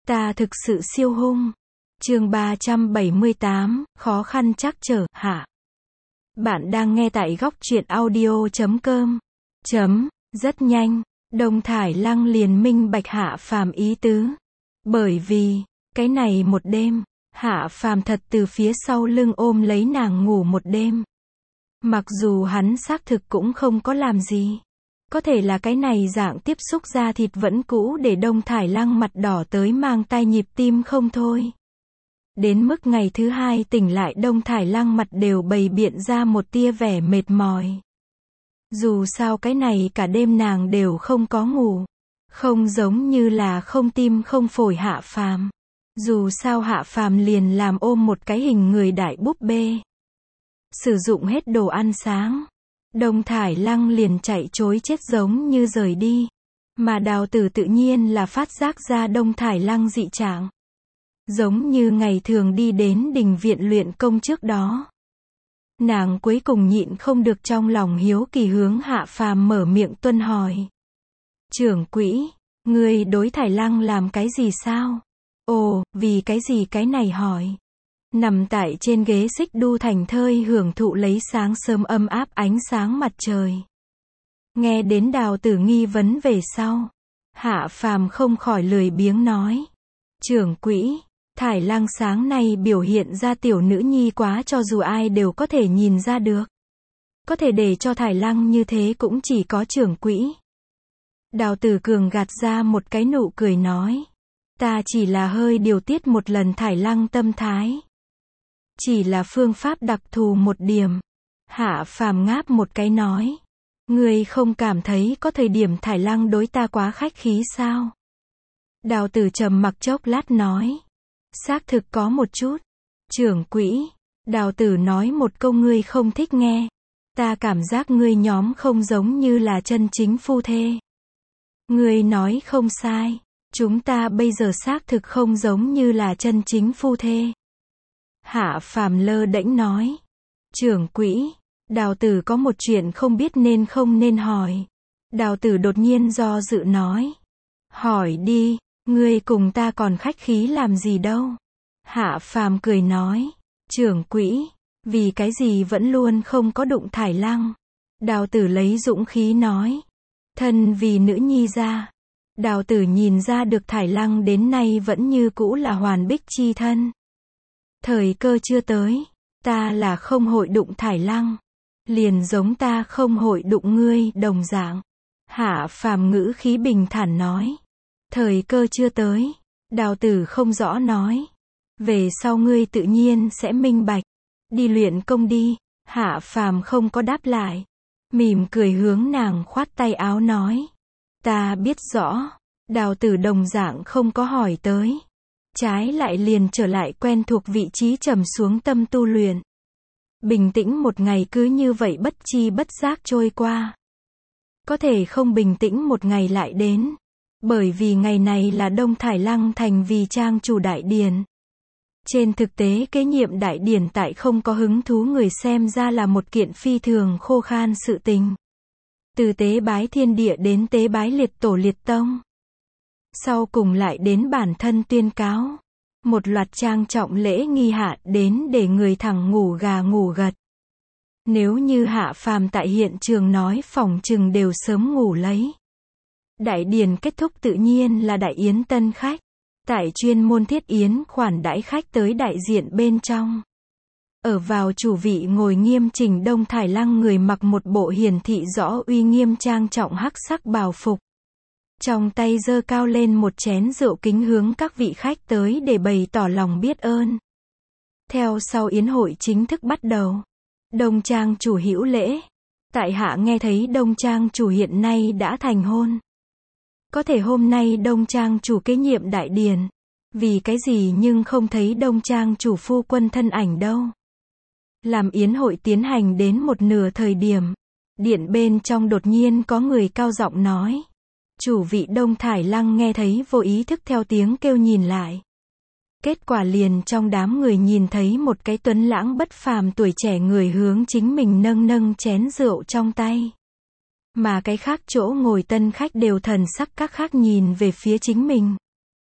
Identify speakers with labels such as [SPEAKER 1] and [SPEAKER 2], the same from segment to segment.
[SPEAKER 1] Ta thực sự siêu hung. Chương 378, khó khăn trắc trở, hạ. Bạn đang nghe tại góc truyện audio.com. Rất nhanh, Đông Thải Lăng liền minh bạch Hạ Phàm ý tứ. Bởi vì, cái này một đêm, Hạ Phàm thật từ phía sau lưng ôm lấy nàng ngủ một đêm. Mặc dù hắn xác thực cũng không có làm gì. Có thể là cái này dạng tiếp xúc da thịt vẫn cũ để Đông Thải Lăng mặt đỏ tới mang tai nhịp tim không thôi. Đến mức ngày thứ hai tỉnh lại Đông Thải Lăng mặt đều bày biện ra một tia vẻ mệt mỏi. Dù sao cái này cả đêm nàng đều không có ngủ. Không giống như là không tim không phổi Hạ Phàm. Dù sao Hạ Phàm liền làm ôm một cái hình người đại búp bê. Sử dụng hết đồ ăn sáng. Đông Thải Lăng liền chạy trối chết giống như rời đi. Mà Đào Tử tự nhiên là phát giác ra Đông Thải Lăng dị trạng. Giống như ngày thường đi đến đình viện luyện công trước đó. Nàng cuối cùng nhịn không được trong lòng hiếu kỳ hướng Hạ Phàm mở miệng tuân hỏi. Trưởng quỹ, ngươi đối Thải Lăng làm cái gì sao? Ồ, vì cái gì cái này hỏi. Nằm tại trên ghế xích đu thành thơi hưởng thụ lấy sáng sớm âm áp ánh sáng mặt trời. Nghe đến Đào Tử nghi vấn về sau. Hạ Phàm không khỏi lười biếng nói. Trưởng quỹ, Thải Lăng sáng nay biểu hiện ra tiểu nữ nhi quá cho dù ai đều có thể nhìn ra được. Có thể để cho Thải Lăng như thế cũng chỉ có trưởng quỹ. Đào Tử cường gạt ra một cái nụ cười nói. Ta chỉ là hơi điều tiết một lần Thải Lăng tâm thái. Chỉ là phương pháp đặc thù một điểm. Hạ Phàm ngáp một cái nói. Ngươi không cảm thấy có thời điểm Thải Lăng đối ta quá khách khí sao? Đào Tử trầm mặc chốc lát nói. Xác thực có một chút. Trưởng quỹ. Đào Tử nói một câu ngươi không thích nghe. Ta cảm giác ngươi nhóm không giống như là chân chính phu thê. Ngươi nói không sai. Chúng ta bây giờ xác thực không giống như là chân chính phu thê. Hạ Phàm lơ đễnh nói. Trưởng quỹ. Đào Tử có một chuyện không biết nên không nên hỏi. Đào Tử đột nhiên do dự nói. Hỏi đi, ngươi cùng ta còn khách khí làm gì đâu. Hạ Phàm cười nói. Trưởng quỹ, vì cái gì vẫn luôn không có đụng Thải Lăng. Đào Tử lấy dũng khí nói. Thân vì nữ nhi ra. Đào Tử nhìn ra được Thải Lăng đến nay vẫn như cũ là hoàn bích chi thân. Thời cơ chưa tới. Ta là không hội đụng Thải Lăng. Liền giống ta không hội đụng ngươi đồng dạng. Hạ Phàm ngữ khí bình thản nói. Thời cơ chưa tới. Đào Tử không rõ nói. Về sau ngươi tự nhiên sẽ minh bạch. Đi luyện công đi. Hạ Phàm không có đáp lại. Mỉm cười hướng nàng khoát tay áo nói. Ta biết rõ. Đào Tử đồng dạng không có hỏi tới. Trái lại liền trở lại quen thuộc vị trí trầm xuống tâm tu luyện. Bình tĩnh một ngày cứ như vậy bất chi bất giác trôi qua. Có thể không bình tĩnh một ngày lại đến. Bởi vì ngày này là Đông Thải Lăng thành vì trang chủ đại điển. Trên thực tế kế nhiệm đại điển tại không có hứng thú người xem ra là một kiện phi thường khô khan sự tình. Từ tế bái thiên địa đến tế bái liệt tổ liệt tông. Sau cùng lại đến bản thân tuyên cáo. Một loạt trang trọng lễ nghi hạ đến để người thẳng ngủ gà ngủ gật. Nếu như Hạ Phàm tại hiện trường nói phỏng chừng đều sớm ngủ lấy. Đại điển kết thúc tự nhiên là đại yến tân khách. Tại chuyên môn thiết yến khoản đãi khách tới đại diện bên trong. Ở vào chủ vị ngồi nghiêm chỉnh Đông Thải Lăng người mặc một bộ hiển thị rõ uy nghiêm trang trọng hắc sắc bào phục. Trong tay giơ cao lên một chén rượu kính hướng các vị khách tới để bày tỏ lòng biết ơn. Theo sau yến hội chính thức bắt đầu. Đông trang chủ hữu lễ. Tại hạ nghe thấy Đông trang chủ hiện nay đã thành hôn. Có thể hôm nay Đông trang chủ kế nhiệm đại điển. Vì cái gì nhưng không thấy Đông trang chủ phu quân thân ảnh đâu. Làm yến hội tiến hành đến một nửa thời điểm. Điện bên trong đột nhiên có người cao giọng nói. Chủ vị Đông Thải Lăng nghe thấy vô ý thức theo tiếng kêu nhìn lại. Kết quả liền trong đám người nhìn thấy một cái tuấn lãng bất phàm tuổi trẻ người hướng chính mình nâng nâng chén rượu trong tay. Mà cái khác chỗ ngồi tân khách đều thần sắc các khác nhìn về phía chính mình.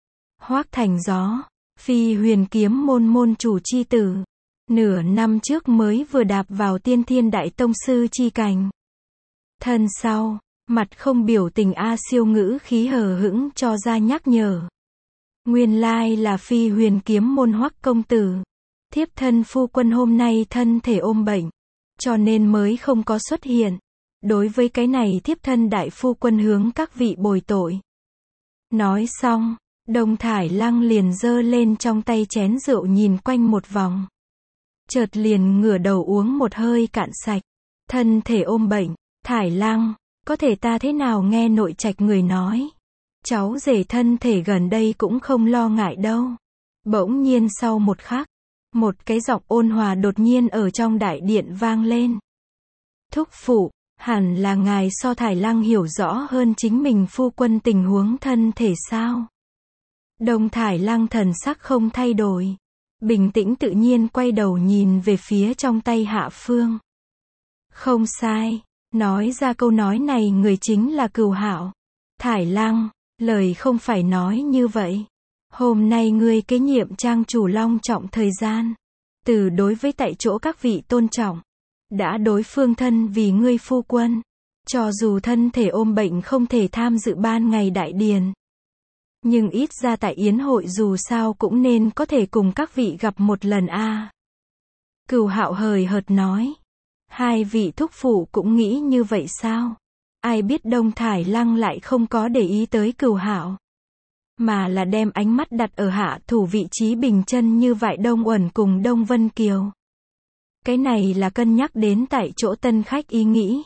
[SPEAKER 1] Hoắc Thành Gió, Phi Huyền Kiếm môn môn chủ chi tử. Nửa năm trước mới vừa đạp vào Tiên Thiên Đại Tông sư chi cảnh. Thân sau, mặt không biểu tình A Siêu ngữ khí hờ hững cho ra nhắc nhở. Nguyên lai là Phi Huyền Kiếm môn Hoắc công tử. Thiếp thân phu quân hôm nay thân thể ôm bệnh, cho nên mới không có xuất hiện. Đối với cái này thiếp thân đại phu quân hướng các vị bồi tội. Nói xong, Đông Thải Lăng liền giơ lên trong tay chén rượu nhìn quanh một vòng. Chợt liền ngửa đầu uống một hơi cạn sạch. Thân thể ôm bệnh, Thải Lăng, có thể ta thế nào nghe nội trạch người nói. Cháu rể thân thể gần đây cũng không lo ngại đâu. Bỗng nhiên sau một khắc, một cái giọng ôn hòa đột nhiên ở trong đại điện vang lên. Thúc phụ, hẳn là ngài so Thải Lăng hiểu rõ hơn chính mình phu quân tình huống thân thể sao? Đông Thải Lăng thần sắc không thay đổi, bình tĩnh tự nhiên quay đầu nhìn về phía trong tay Hạ Phương. Không sai, nói ra câu nói này người chính là Cửu Hạo. Thải Lăng, lời không phải nói như vậy. Hôm nay ngươi kế nhiệm trang chủ long trọng thời gian. Từ đối với tại chỗ các vị tôn trọng. Đã đối phương thân vì ngươi phu quân. Cho dù thân thể ôm bệnh không thể tham dự ban ngày đại điền. Nhưng ít ra tại yến hội dù sao cũng nên có thể cùng các vị gặp một lần a. Cửu Hạo hời hợt nói. Hai vị thúc phụ cũng nghĩ như vậy sao? Ai biết Đông Thải Lăng lại không có để ý tới Cửu Hạo, mà là đem ánh mắt đặt ở hạ thủ vị trí bình chân như vậy Đông Uẩn cùng Đông Vân Kiều. Cái này là cân nhắc đến tại chỗ tân khách ý nghĩ,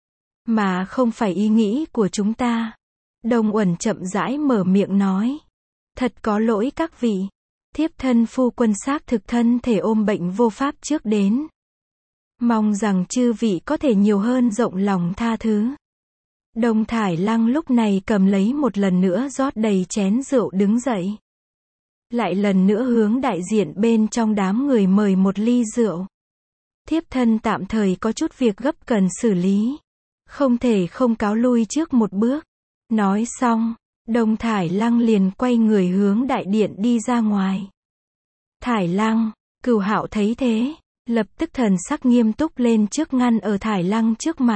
[SPEAKER 1] mà không phải ý nghĩ của chúng ta. Đông Uẩn chậm rãi mở miệng nói. Thật có lỗi các vị. Thiếp thân phu quân xác thực thân thể ôm bệnh vô pháp trước đến. Mong rằng chư vị có thể nhiều hơn rộng lòng tha thứ. Đông Thải Lăng lúc này cầm lấy một lần nữa rót đầy chén rượu đứng dậy. Lại lần nữa hướng đại diện bên trong đám người mời một ly rượu. Thiếp thân tạm thời có chút việc gấp cần xử lý. Không thể không cáo lui trước một bước. Nói xong, Đông Thải Lăng liền quay người hướng đại điện đi ra ngoài. Thải Lăng, Cửu Hạo thấy thế, lập tức thần sắc nghiêm túc lên trước ngăn ở Thải Lăng trước mặt.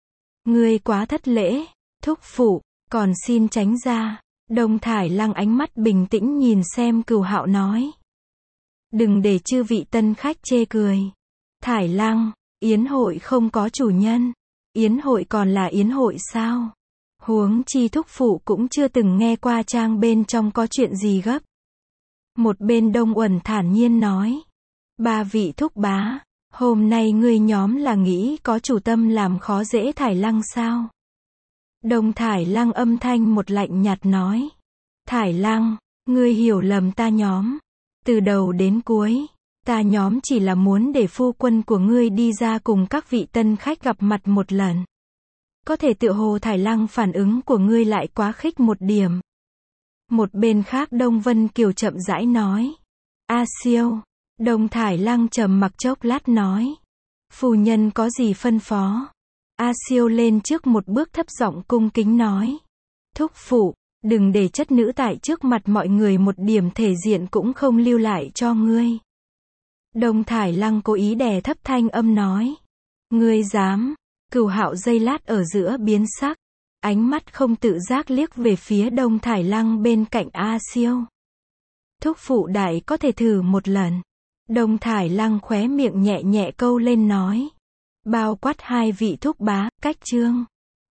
[SPEAKER 1] Ngươi quá thất lễ, thúc phụ, còn xin tránh ra. Đông Thải Lăng ánh mắt bình tĩnh nhìn xem Cửu Hạo nói. Đừng để chư vị tân khách chê cười. Thải Lăng, yến hội không có chủ nhân. Yến hội còn là yến hội sao? Huống chi thúc phụ cũng chưa từng nghe qua trang bên trong có chuyện gì gấp. Một bên Đông Uẩn thản nhiên nói. Ba vị thúc bá, hôm nay ngươi nhóm là nghĩ có chủ tâm làm khó dễ Thải Lăng sao? Đông Thải Lăng âm thanh một lạnh nhạt nói. Thải Lăng, ngươi hiểu lầm ta nhóm. Từ đầu đến cuối, ta nhóm chỉ là muốn để phu quân của ngươi đi ra cùng các vị tân khách gặp mặt một lần. Có thể tựa hồ Thải Lăng phản ứng của ngươi lại quá khích một điểm. Một bên khác Đông Vân Kiều chậm rãi nói. A Siêu. Đông Thải Lăng trầm mặc chốc lát nói. Phu nhân có gì phân phó? A Siêu lên trước một bước thấp giọng cung kính nói. Thúc phụ, đừng để chất nữ tại trước mặt mọi người một điểm thể diện cũng không lưu lại cho ngươi. Đông Thải Lăng cố ý đè thấp thanh âm nói. Ngươi dám? Cửu Hạo giây lát ở giữa biến sắc. Ánh mắt không tự giác liếc về phía Đông Thải Lăng bên cạnh A Siêu. Thúc phụ đại có thể thử một lần. Đông Thải Lăng khóe miệng nhẹ nhẹ câu lên nói. Bao quát hai vị thúc bá, cách chương.